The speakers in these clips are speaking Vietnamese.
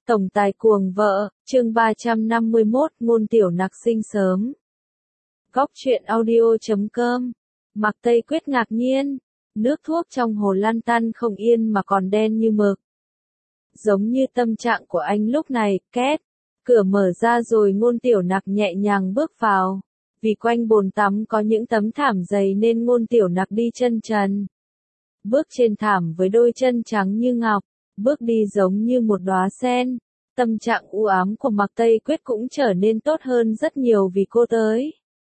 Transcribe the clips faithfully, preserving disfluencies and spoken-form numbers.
Tổng tài cuồng vợ, chương ba trăm năm mươi mốt, Ngôn Tiểu Nặc sinh sớm. Góc truyện audio chấm com. Mạc Tây Quyết ngạc nhiên, nước thuốc trong hồ lăn tăn không yên mà còn đen như mực. Giống như tâm trạng của anh lúc này, két, cửa mở ra rồi Ngôn Tiểu Nặc nhẹ nhàng bước vào. Vì quanh bồn tắm có những tấm thảm dày nên Ngôn Tiểu Nặc đi chân trần. Bước trên thảm với đôi chân trắng như ngọc, bước đi giống như một đóa sen. Tâm trạng u ám của Mạc Tây Quyết cũng trở nên tốt hơn rất nhiều vì cô tới.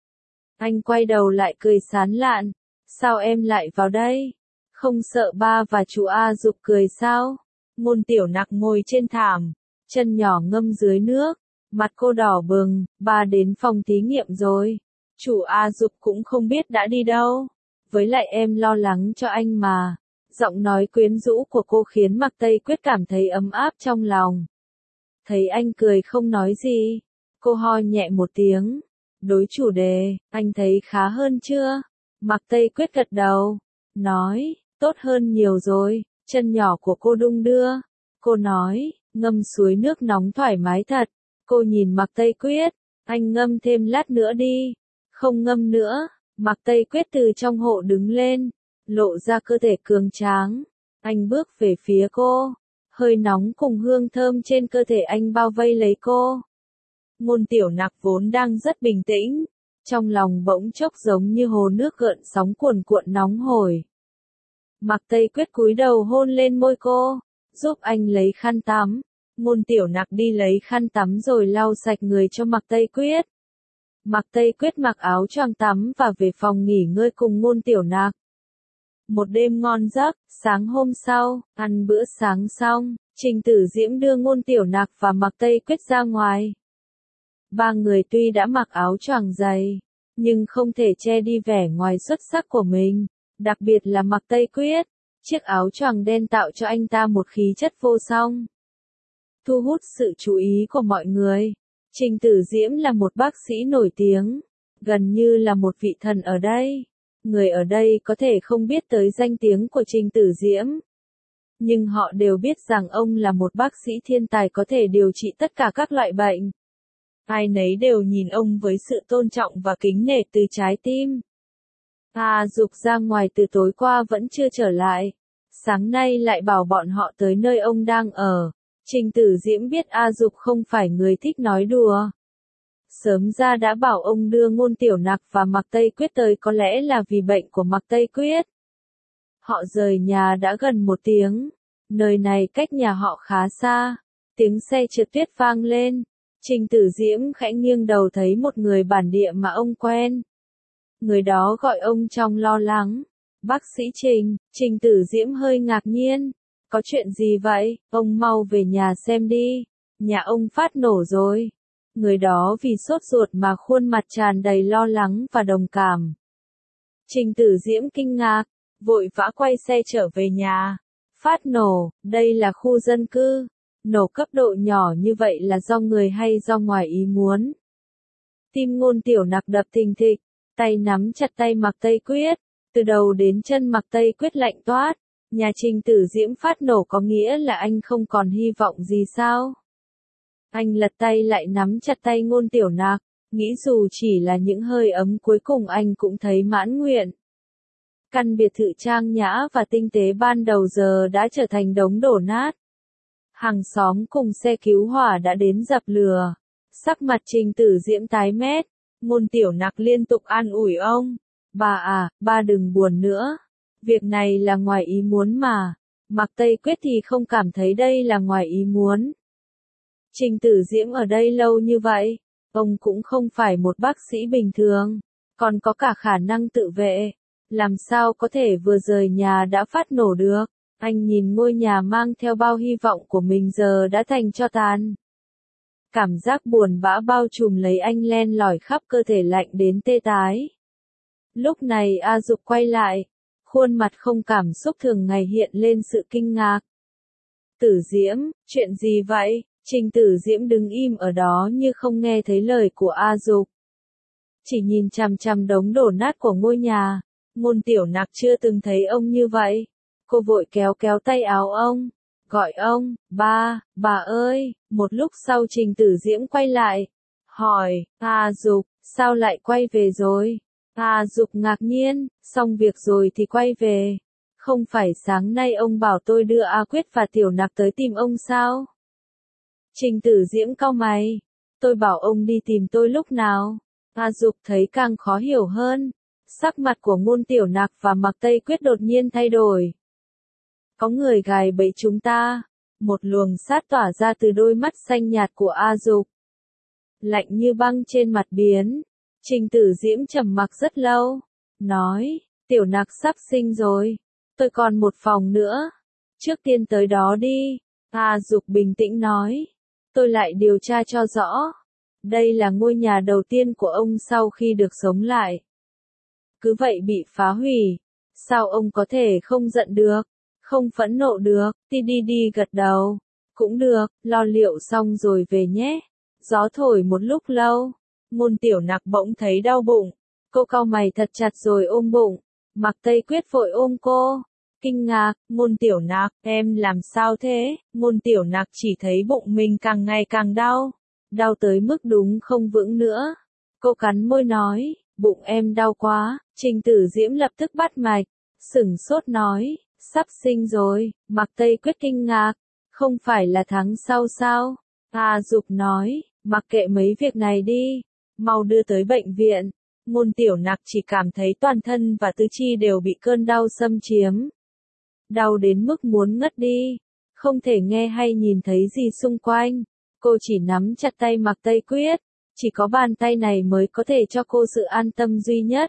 Anh quay đầu lại cười sán lạn. Sao em lại vào đây? Không sợ ba và chú A Dục cười sao? Ngôn Tiểu Nặc ngồi trên thảm, chân nhỏ ngâm dưới nước, mặt cô đỏ bừng, ba đến phòng thí nghiệm rồi. Chủ A Dục cũng không biết đã đi đâu. Với lại em lo lắng cho anh mà. Giọng nói quyến rũ của cô khiến Mạc Tây Quyết cảm thấy ấm áp trong lòng. Thấy anh cười không nói gì, cô ho nhẹ một tiếng. Đối chủ đề, anh thấy khá hơn chưa? Mạc Tây Quyết gật đầu, nói, tốt hơn nhiều rồi. Chân nhỏ của cô đung đưa. Cô nói, ngâm suối nước nóng thoải mái thật. Cô nhìn Mạc Tây Quyết, anh ngâm thêm lát nữa đi. Không ngâm nữa. Mạc Tây Quyết từ trong hộ đứng lên, lộ ra cơ thể cường tráng. Anh bước về phía cô. Hơi nóng cùng hương thơm trên cơ thể anh bao vây lấy cô. Ngôn Tiểu Nặc vốn đang rất bình tĩnh, trong lòng bỗng chốc giống như hồ nước gợn sóng cuồn cuộn nóng hổi. Mạc Tây Quyết cúi đầu hôn lên môi cô, giúp anh lấy khăn tắm. Ngôn Tiểu Nặc đi lấy khăn tắm rồi lau sạch người cho Mạc Tây Quyết. Mạc Tây Quyết mặc áo choàng tắm và về phòng nghỉ ngơi cùng Ngôn Tiểu Nặc. Một đêm ngon giấc, sáng hôm sau, ăn bữa sáng xong, Trình Tử Diễm đưa Ngôn Tiểu Nặc và Mạc Tây Quyết ra ngoài. Ba người tuy đã mặc áo choàng dày, nhưng không thể che đi vẻ ngoài xuất sắc của mình, đặc biệt là Mạc Tây Quyết. Chiếc áo choàng đen tạo cho anh ta một khí chất vô song, thu hút sự chú ý của mọi người. Trình Tử Diễm là một bác sĩ nổi tiếng, gần như là một vị thần ở đây. Người ở đây có thể không biết tới danh tiếng của Trình Tử Diễm, nhưng họ đều biết rằng ông là một bác sĩ thiên tài có thể điều trị tất cả các loại bệnh. Ai nấy đều nhìn ông với sự tôn trọng và kính nể từ trái tim. A Dục ra ngoài từ tối qua vẫn chưa trở lại. Sáng nay lại bảo bọn họ tới nơi ông đang ở. Trình Tử Diễm biết A Dục không phải người thích nói đùa. Sớm ra đã bảo ông đưa Ngôn Tiểu Nặc và Mạc Tây Quyết tới có lẽ là vì bệnh của Mạc Tây Quyết. Họ rời nhà đã gần một tiếng. Nơi này cách nhà họ khá xa. Tiếng xe trượt tuyết vang lên. Trình Tử Diễm khẽ nghiêng đầu thấy một người bản địa mà ông quen. Người đó gọi ông trong lo lắng. Bác sĩ Trình. Trình Tử Diễm hơi ngạc nhiên. Có chuyện gì vậy? Ông mau về nhà xem đi. Nhà ông phát nổ rồi. Người đó vì sốt ruột mà khuôn mặt tràn đầy lo lắng và đồng cảm. Trình Tử Diễm kinh ngạc, vội vã quay xe trở về nhà. Phát nổ, đây là khu dân cư. Nổ cấp độ nhỏ như vậy là do người hay do ngoài ý muốn? Tim Ngôn Tiểu Nặc đập thình thịch, tay nắm chặt tay Mạc Tây Quyết, từ đầu đến chân Mạc Tây Quyết lạnh toát. Nhà Trình Tử Diễm phát nổ có nghĩa là anh không còn hy vọng gì sao? Anh lật tay lại nắm chặt tay Ngôn Tiểu Nặc, nghĩ dù chỉ là những hơi ấm cuối cùng anh cũng thấy mãn nguyện. Căn biệt thự trang nhã và tinh tế ban đầu giờ đã trở thành đống đổ nát. Hàng xóm cùng xe cứu hỏa đã đến dập lửa. Sắc mặt Trình Tử Diễm tái mét. Ngôn Tiểu Nặc liên tục an ủi ông. Bà à, ba đừng buồn nữa. Việc này là ngoài ý muốn mà. Mạc Tây Quyết thì không cảm thấy đây là ngoài ý muốn. Trình Tử Diễm ở đây lâu như vậy, ông cũng không phải một bác sĩ bình thường, còn có cả khả năng tự vệ. Làm sao có thể vừa rời nhà đã phát nổ được? Anh nhìn ngôi nhà mang theo bao hy vọng của mình giờ đã thành tro tàn. Cảm giác buồn bã bao trùm lấy anh len lỏi khắp cơ thể lạnh đến tê tái. Lúc này A Dục quay lại, khuôn mặt không cảm xúc thường ngày hiện lên sự kinh ngạc. Tử Diễm, chuyện gì vậy? Trình Tử Diễm đứng im ở đó như không nghe thấy lời của A Dục. Chỉ nhìn chằm chằm đống đổ nát của ngôi nhà. Ngôn Tiểu Nặc chưa từng thấy ông như vậy. Cô vội kéo kéo tay áo ông, gọi ông, ba, bà ơi, một lúc sau Trình Tử Diễm quay lại, hỏi, A Dục, sao lại quay về rồi? A Dục ngạc nhiên, xong việc rồi thì quay về. Không phải sáng nay ông bảo tôi đưa A Quyết và Tiểu Nặc tới tìm ông sao? Trình Tử Diễm cau mày, tôi bảo ông đi tìm tôi lúc nào? A Dục thấy càng khó hiểu hơn. Sắc mặt của Ngôn Tiểu Nặc và Mạc Tây Quyết đột nhiên thay đổi. Có người gài bẫy chúng ta. Một luồng sát tỏa ra từ đôi mắt xanh nhạt của A Dục. Lạnh như băng trên mặt biến. Trình Tử Diễm trầm mặc rất lâu. Nói, Tiểu Nặc sắp sinh rồi. Tôi còn một phòng nữa. Trước tiên tới đó đi. A Dục bình tĩnh nói. Tôi lại điều tra cho rõ. Đây là ngôi nhà đầu tiên của ông sau khi được sống lại. Cứ vậy bị phá hủy. Sao ông có thể không giận được? Không phẫn nộ được? Ti đi đi gật đầu. Cũng được, lo liệu xong rồi về nhé. Gió thổi một lúc lâu. Ngôn Tiểu Nặc bỗng thấy đau bụng. Cô cau mày thật chặt rồi ôm bụng. Mạc Tây Quyết vội ôm cô. Kinh ngạc, Ngôn Tiểu Nặc, em làm sao thế? Ngôn Tiểu Nặc chỉ thấy bụng mình càng ngày càng đau. Đau tới mức đúng không vững nữa. Cô cắn môi nói, bụng em đau quá. Trình Tử Diễm lập tức bắt mạch. Sửng sốt nói, sắp sinh rồi. Mạc Tây Quyết kinh ngạc. Không phải là tháng sau sao? A Dục nói, mặc kệ mấy việc này đi. Mau đưa tới bệnh viện. Ngôn Tiểu Nặc chỉ cảm thấy toàn thân và tứ chi đều bị cơn đau xâm chiếm. Đau đến mức muốn ngất đi. Không thể nghe hay nhìn thấy gì xung quanh. Cô chỉ nắm chặt tay Mạc Tây Quyết. Chỉ có bàn tay này mới có thể cho cô sự an tâm duy nhất.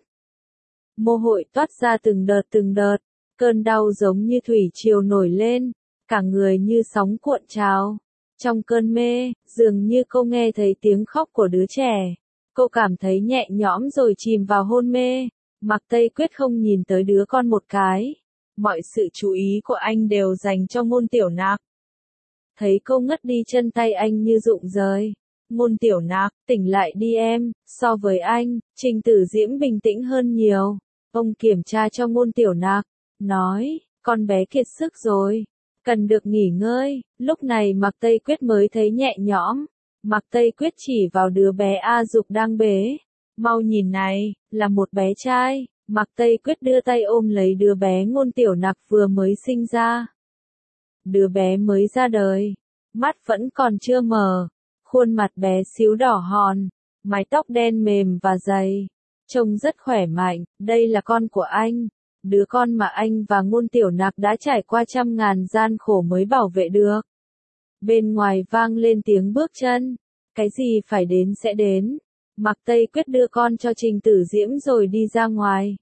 Mồ hôi toát ra từng đợt từng đợt. Cơn đau giống như thủy triều nổi lên. Cả người như sóng cuộn trào. Trong cơn mê, dường như cô nghe thấy tiếng khóc của đứa trẻ. Cô cảm thấy nhẹ nhõm rồi chìm vào hôn mê. Mạc Tây Quyết không nhìn tới đứa con một cái. Mọi sự chú ý của anh đều dành cho Ngôn Tiểu Nặc. Thấy cô ngất đi chân tay anh như rụng rời. Ngôn Tiểu Nặc, tỉnh lại đi em, so với anh, Trình Tử Diễm bình tĩnh hơn nhiều. Ông kiểm tra cho Ngôn Tiểu Nặc, nói, con bé kiệt sức rồi, cần được nghỉ ngơi. Lúc này Mạc Tây Quyết mới thấy nhẹ nhõm. Mạc Tây Quyết chỉ vào đứa bé A Dục đang bế. Mau nhìn này, là một bé trai. Mạc Tây Quyết đưa tay ôm lấy đứa bé Ngôn Tiểu Nặc vừa mới sinh ra. Đứa bé mới ra đời, mắt vẫn còn chưa mở, khuôn mặt bé xíu đỏ hòn, mái tóc đen mềm và dày, trông rất khỏe mạnh. Đây là con của anh, đứa con mà anh và Ngôn Tiểu Nặc đã trải qua trăm ngàn gian khổ mới bảo vệ được. Bên ngoài vang lên tiếng bước chân, cái gì phải đến sẽ đến. Mạc Tây Quyết đưa con cho Trình Tử Diễm rồi đi ra ngoài.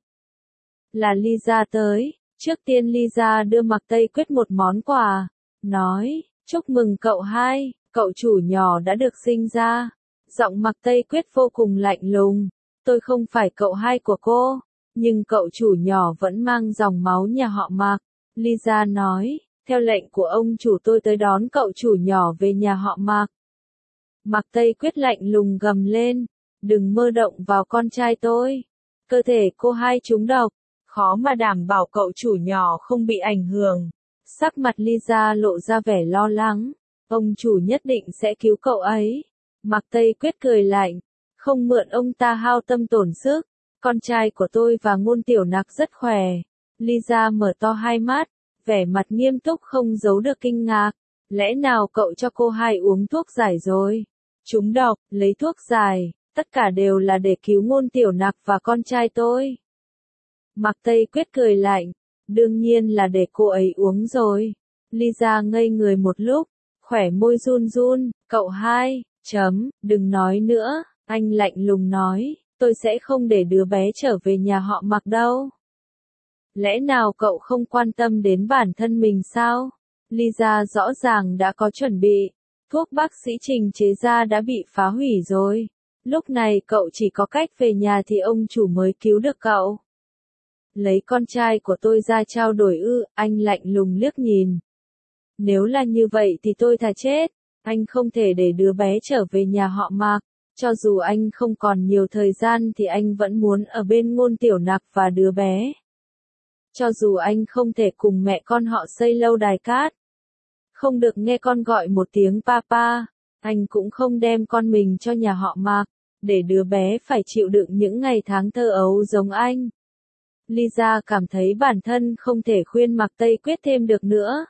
Là Lisa tới. Trước tiên Lisa đưa Mạc Tây Quyết một món quà, nói, chúc mừng cậu hai, cậu chủ nhỏ đã được sinh ra. Giọng Mạc Tây Quyết vô cùng lạnh lùng, tôi không phải cậu hai của cô, nhưng cậu chủ nhỏ vẫn mang dòng máu nhà họ Mạc. Lisa nói, theo lệnh của ông chủ tôi tới đón cậu chủ nhỏ về nhà họ Mạc. Mạc Tây Quyết lạnh lùng gầm lên, đừng mơ động vào con trai tôi. Cơ thể cô hai trúng độc. Khó mà đảm bảo cậu chủ nhỏ không bị ảnh hưởng. Sắc mặt Lisa lộ ra vẻ lo lắng. Ông chủ nhất định sẽ cứu cậu ấy. Mạc Tây Quyết cười lạnh. Không mượn ông ta hao tâm tổn sức. Con trai của tôi và Ngôn Tiểu Nặc rất khỏe. Lisa mở to hai mắt. Vẻ mặt nghiêm túc không giấu được kinh ngạc. Lẽ nào cậu cho cô hai uống thuốc giải rồi? Trúng độc, lấy thuốc giải. Tất cả đều là để cứu Ngôn Tiểu Nặc và con trai tôi. Mạc Tây Quyết cười lạnh, đương nhiên là để cô ấy uống rồi. Lisa ngây người một lúc, khỏe môi run run, cậu hai, chấm, đừng nói nữa, anh lạnh lùng nói, tôi sẽ không để đứa bé trở về nhà họ Mạc đâu. Lẽ nào cậu không quan tâm đến bản thân mình sao? Lisa rõ ràng đã có chuẩn bị, thuốc bác sĩ Trình chế ra đã bị phá hủy rồi. Lúc này cậu chỉ có cách về nhà thì ông chủ mới cứu được cậu. Lấy con trai của tôi ra trao đổi ư, anh lạnh lùng liếc nhìn. Nếu là như vậy thì tôi thà chết, anh không thể để đứa bé trở về nhà họ Mạc. Cho dù anh không còn nhiều thời gian thì anh vẫn muốn ở bên Ngôn Tiểu Nặc và đứa bé. Cho dù anh không thể cùng mẹ con họ xây lâu đài cát. Không được nghe con gọi một tiếng papa, anh cũng không đem con mình cho nhà họ Mạc, để đứa bé phải chịu đựng những ngày tháng thơ ấu giống anh. Lisa cảm thấy bản thân không thể khuyên Mạc Tây Quyết thêm được nữa.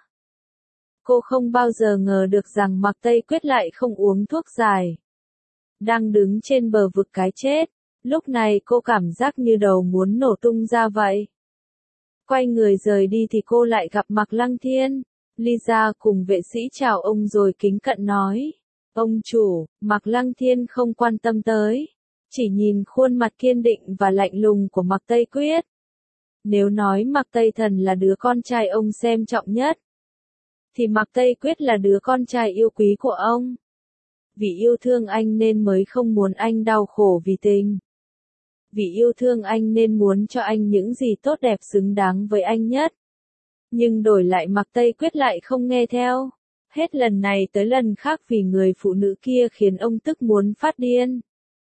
Cô không bao giờ ngờ được rằng Mạc Tây Quyết lại không uống thuốc giải. Đang đứng trên bờ vực cái chết, lúc này cô cảm giác như đầu muốn nổ tung ra vậy. Quay người rời đi thì cô lại gặp Mạc Lăng Thiên. Lisa cùng vệ sĩ chào ông rồi kính cận nói. Ông chủ, Mạc Lăng Thiên không quan tâm tới. Chỉ nhìn khuôn mặt kiên định và lạnh lùng của Mạc Tây Quyết. Nếu nói Mạc Tây Thần là đứa con trai ông xem trọng nhất, thì Mạc Tây Quyết là đứa con trai yêu quý của ông. Vì yêu thương anh nên mới không muốn anh đau khổ vì tình. Vì yêu thương anh nên muốn cho anh những gì tốt đẹp xứng đáng với anh nhất. Nhưng đổi lại Mạc Tây Quyết lại không nghe theo. Hết lần này tới lần khác vì người phụ nữ kia khiến ông tức muốn phát điên.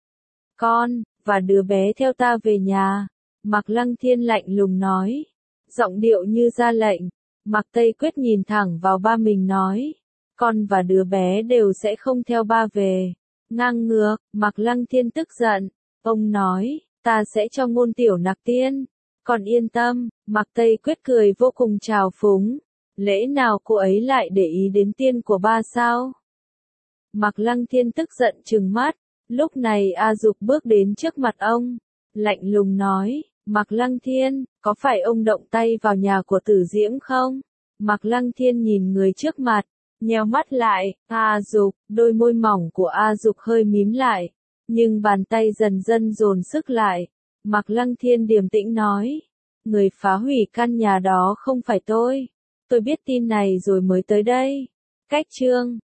Con, và đứa bé theo ta về nhà. Mạc Lăng Thiên lạnh lùng nói. Giọng điệu như ra lệnh. Mạc Tây Quyết nhìn thẳng vào ba mình nói. Con và đứa bé đều sẽ không theo ba về. Ngang ngược, Mạc Lăng Thiên tức giận. Ông nói, ta sẽ cho Ngôn Tiểu Nặc tiên. Còn yên tâm, Mạc Tây Quyết cười vô cùng trào phúng. Lẽ nào cô ấy lại để ý đến tiên của ba sao? Mạc Lăng Thiên tức giận trừng mắt. Lúc này A Dục bước đến trước mặt ông. Lạnh lùng nói, Mạc Lăng Thiên, có phải ông động tay vào nhà của Tử Diễm không? Mạc Lăng Thiên nhìn người trước mặt, nheo mắt lại. A Dục, đôi môi mỏng của A Dục hơi mím lại. Nhưng bàn tay dần dần dồn sức lại. Mạc Lăng Thiên điềm tĩnh nói. Người phá hủy căn nhà đó không phải tôi. Tôi biết tin này rồi mới tới đây. Cách chương